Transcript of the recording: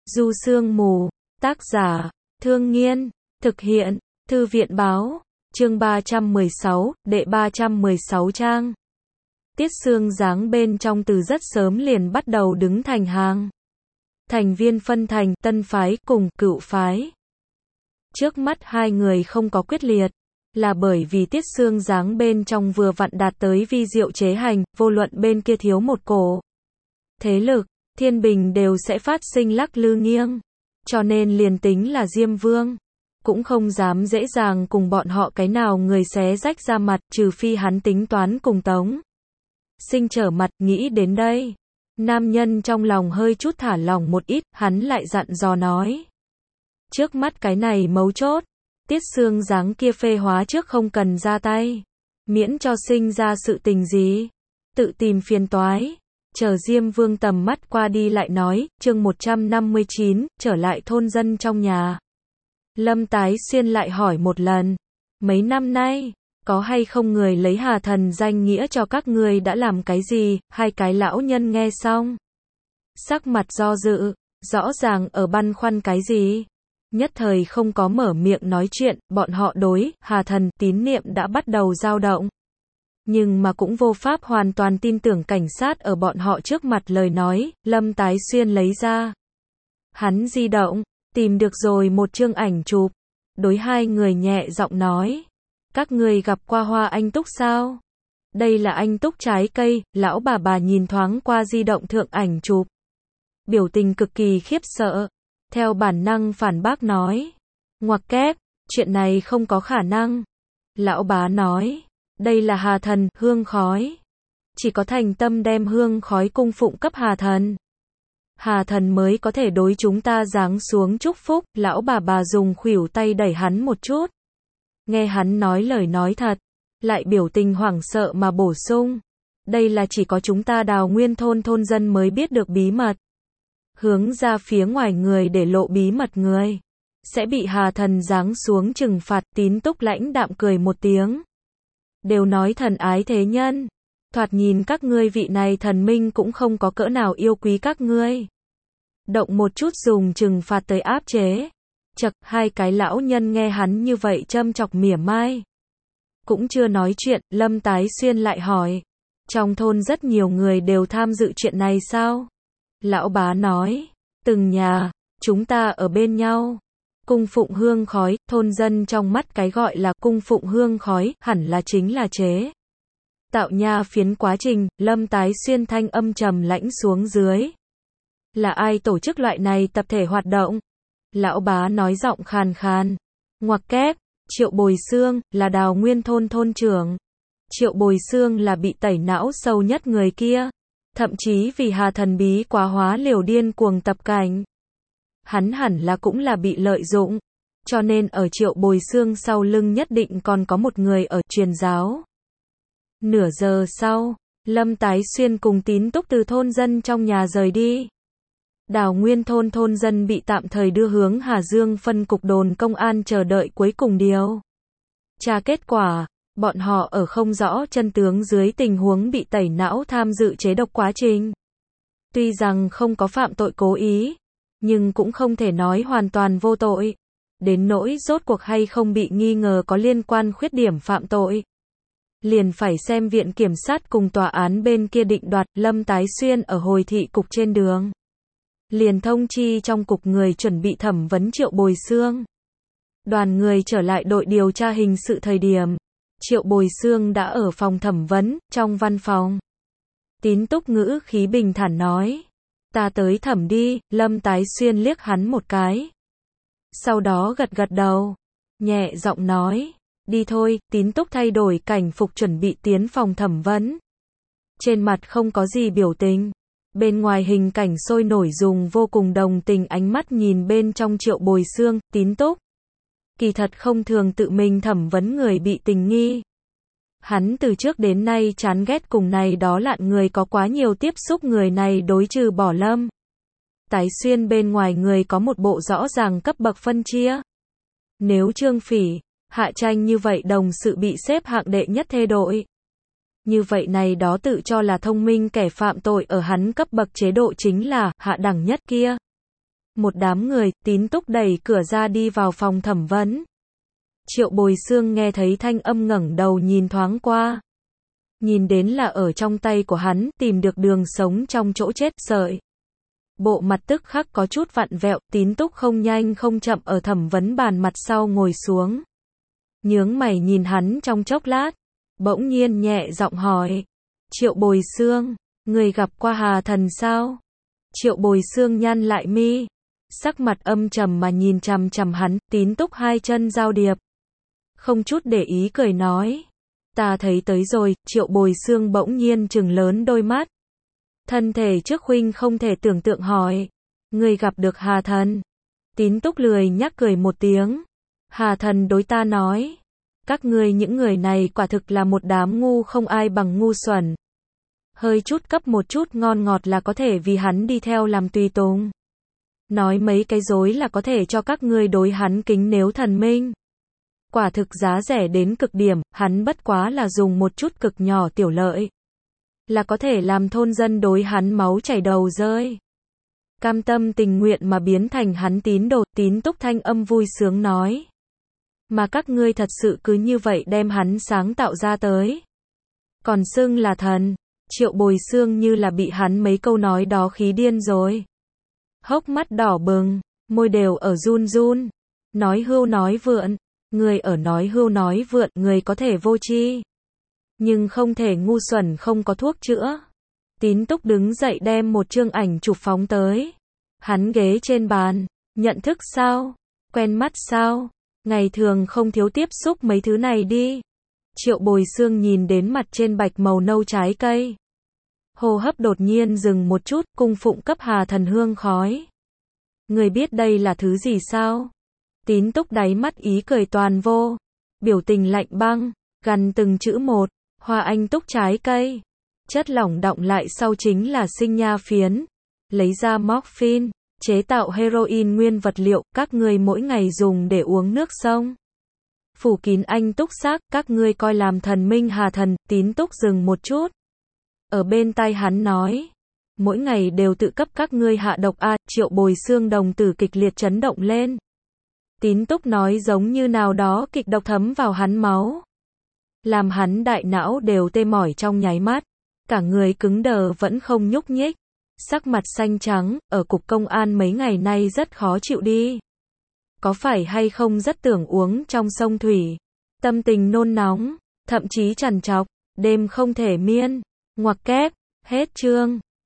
Du Sương Mù, tác giả, Thương Nghiên, thực hiện, Thư viện Báo, chương 316, đệ 316 trang. Tiết Sương Giáng bên trong từ rất sớm liền bắt đầu đứng thành hàng. Thành viên phân thành tân phái cùng cựu phái. Trước mắt hai người không có quyết liệt, là bởi vì Tiết Sương Giáng bên trong vừa vặn đạt tới vi diệu chế hành, vô luận bên kia thiếu một cổ thế lực, thiên bình đều sẽ phát sinh lắc lư nghiêng. Cho nên liền tính là Diêm Vương, cũng không dám dễ dàng cùng bọn họ cái nào người xé rách ra mặt, trừ phi hắn tính toán cùng Tống Sinh trở mặt. Nghĩ đến đây, nam nhân trong lòng hơi chút thả lỏng một ít, hắn lại dặn dò nói. Trước mắt cái này mấu chốt, Tiết Sương Giáng kia phê hóa trước không cần ra tay, miễn cho sinh ra sự tình gì, tự tìm phiền toái. Chờ Diêm Vương tầm mắt qua đi lại nói, chương 159, trở lại thôn dân trong nhà. Lâm Tái Xuyên lại hỏi một lần, mấy năm nay, có hay không người lấy Hà Thần danh nghĩa cho các ngươi đã làm cái gì? Hai cái lão nhân nghe xong, sắc mặt do dự, rõ ràng ở băn khoăn cái gì. Nhất thời không có mở miệng nói chuyện, bọn họ đối Hà Thần tín niệm đã bắt đầu dao động. Nhưng mà cũng vô pháp hoàn toàn tin tưởng cảnh sát ở bọn họ trước mặt lời nói. Lâm Tái Xuyên lấy ra hắn di động, tìm được rồi một chương ảnh chụp, đối hai người nhẹ giọng nói, các người gặp qua Hoa Anh Túc sao? Đây là anh túc trái cây. Lão bà nhìn thoáng qua di động thượng ảnh chụp, biểu tình cực kỳ khiếp sợ, theo bản năng phản bác nói, ngoặc kép, chuyện này không có khả năng. Lão bá nói, đây là Hà Thần, hương khói. Chỉ có thành tâm đem hương khói cung phụng cấp Hà Thần, Hà Thần mới có thể đối chúng ta giáng xuống chúc phúc. Lão bà dùng khuỷu tay đẩy hắn một chút. Nghe hắn nói lời nói thật, lại biểu tình hoảng sợ mà bổ sung. Đây là chỉ có chúng ta Đào Nguyên thôn thôn dân mới biết được bí mật. Hướng ra phía ngoài người để lộ bí mật người, sẽ bị Hà Thần giáng xuống trừng phạt. Tín Túc lãnh đạm cười một tiếng. Đều nói thần ái thế nhân, thoạt nhìn các ngươi vị này thần minh cũng không có cỡ nào yêu quý các ngươi. Động một chút dùng trừng phạt tới áp chế. Chậc, hai cái lão nhân nghe hắn như vậy châm chọc mỉa mai, cũng chưa nói chuyện. Lâm Tái Xuyên lại hỏi, trong thôn rất nhiều người đều tham dự chuyện này sao? Lão bá nói, từng nhà, chúng ta ở bên nhau. Cung phụng hương khói, thôn dân trong mắt cái gọi là cung phụng hương khói, hẳn là chính là chế tạo nha phiến quá trình. Lâm Tái Xuyên thanh âm trầm lãnh xuống dưới. Là ai tổ chức loại này tập thể hoạt động? Lão bá nói giọng khàn khàn. Ngoặc kép, Triệu Bồi Xương, là Đào Nguyên thôn thôn trưởng. Triệu Bồi Xương là bị tẩy não sâu nhất người kia. Thậm chí vì Hà Thần bí quá hóa liều điên cuồng tập cảnh. Hắn hẳn là cũng là bị lợi dụng. Cho nên ở Triệu Bồi Xương sau lưng nhất định còn có một người ở truyền giáo. Nửa giờ sau, Lâm Tái Xuyên cùng Tín Túc từ thôn dân trong nhà rời đi. Đào Nguyên thôn thôn dân bị tạm thời đưa hướng Hà Dương phân cục đồn công an chờ đợi cuối cùng điều tra kết quả. Bọn họ ở không rõ chân tướng dưới tình huống bị tẩy não tham dự chế độc quá trình. Tuy rằng không có phạm tội cố ý, nhưng cũng không thể nói hoàn toàn vô tội. Đến nỗi rốt cuộc hay không bị nghi ngờ có liên quan khuyết điểm phạm tội, liền phải xem viện kiểm sát cùng tòa án bên kia định đoạt. Lâm Tái Xuyên ở hồi thị cục trên đường, liền thông chi trong cục người chuẩn bị thẩm vấn Triệu Bồi Xương. Đoàn người trở lại đội điều tra hình sự thời điểm, Triệu Bồi Xương đã ở phòng thẩm vấn, trong văn phòng. Tín Túc ngữ khí bình thản nói, ta tới thẩm đi. Lâm Tái Xuyên liếc hắn một cái, sau đó gật gật đầu, nhẹ giọng nói, đi thôi. Tín Túc thay đổi cảnh phục chuẩn bị tiến phòng thẩm vấn. Trên mặt không có gì biểu tình, bên ngoài hình cảnh sôi nổi, dùng vô cùng đồng tình ánh mắt nhìn bên trong Triệu Bồi Xương. Tín Túc kỳ thật không thường tự mình thẩm vấn người bị tình nghi. Hắn từ trước đến nay chán ghét cùng này đó lạn người có quá nhiều tiếp xúc. Người này đối trừ bỏ Lâm Tái Xuyên bên ngoài người có một bộ rõ ràng cấp bậc phân chia. Nếu Trương Phỉ, Hạ Tranh như vậy đồng sự bị xếp hạng đệ nhất thê đội, như vậy này đó tự cho là thông minh kẻ phạm tội ở hắn cấp bậc chế độ chính là hạ đẳng nhất kia. Một đám người, Tín Túc đẩy cửa ra đi vào phòng thẩm vấn. Triệu Bồi Xương nghe thấy thanh âm ngẩng đầu nhìn thoáng qua. Nhìn đến là ở trong tay của hắn, tìm được đường sống trong chỗ chết sợi. Bộ mặt tức khắc có chút vặn vẹo, Tín Túc không nhanh không chậm ở thẩm vấn bàn mặt sau ngồi xuống. Nhướng mày nhìn hắn trong chốc lát, bỗng nhiên nhẹ giọng hỏi. Triệu Bồi Xương, người gặp qua Hà Thần sao? Triệu Bồi Xương nhăn lại mi, sắc mặt âm trầm mà nhìn chằm chằm hắn, Tín Túc hai chân giao điệp. Không chút để ý cười nói. Ta thấy tới rồi, Triệu Bồi Xương bỗng nhiên trừng lớn đôi mắt. Thân thể trước huynh không thể tưởng tượng hỏi. Người gặp được Hà Thần. Tín Túc lười nhắc cười một tiếng. Hà Thần đối ta nói. Các ngươi những người này quả thực là một đám ngu không ai bằng ngu xuẩn. Hơi chút cấp một chút ngon ngọt là có thể vì hắn đi theo làm tùy tùng. Nói mấy cái dối là có thể cho các ngươi đối hắn kính nếu thần minh. Quả thực giá rẻ đến cực điểm, hắn bất quá là dùng một chút cực nhỏ tiểu lợi. Là có thể làm thôn dân đối hắn máu chảy đầu rơi. Cam tâm tình nguyện mà biến thành hắn tín đồ, Tín Túc thanh âm vui sướng nói. Mà các ngươi thật sự cứ như vậy đem hắn sáng tạo ra tới. Còn xưng là thần, Triệu Bồi Xương như là bị hắn mấy câu nói đó khí điên rồi. Hốc mắt đỏ bừng, môi đều ở run run. Nói hưu nói vượn, người ở nói hưu nói vượn, người có thể vô tri. Nhưng không thể ngu xuẩn không có thuốc chữa. Tín Túc đứng dậy đem một chương ảnh chụp phóng tới. Hắn ghế trên bàn, nhận thức sao? Quen mắt sao? Ngày thường không thiếu tiếp xúc mấy thứ này đi. Triệu Bồi Xương nhìn đến mặt trên bạch màu nâu trái cây. Hô hấp đột nhiên dừng một chút, cung phụng cấp Hà Thần hương khói. Người biết đây là thứ gì sao? Tín Túc đáy mắt ý cười toàn vô. Biểu tình lạnh băng, gần từng chữ một. Hoa anh túc trái cây. Chất lỏng đọng lại sau chính là sinh nha phiến. Lấy ra morphine, chế tạo heroin nguyên vật liệu, các ngươi mỗi ngày dùng để uống nước sông. Phủ kín anh túc xác, các ngươi coi làm thần minh Hà Thần. Tín Túc dừng một chút. Ở bên tai hắn nói. Mỗi ngày đều tự cấp các ngươi hạ độc a. Triệu Bồi Xương đồng tử kịch liệt chấn động lên. Tín Túc nói giống như nào đó kịch độc thấm vào hắn máu. Làm hắn đại não đều tê mỏi trong nháy mắt. Cả người cứng đờ vẫn không nhúc nhích. Sắc mặt xanh trắng, ở cục công an mấy ngày nay rất khó chịu đi. Có phải hay không rất tưởng uống trong sông thủy. Tâm tình nôn nóng, thậm chí trằn trọc, đêm không thể miên. Ngoặc kép, hết chương.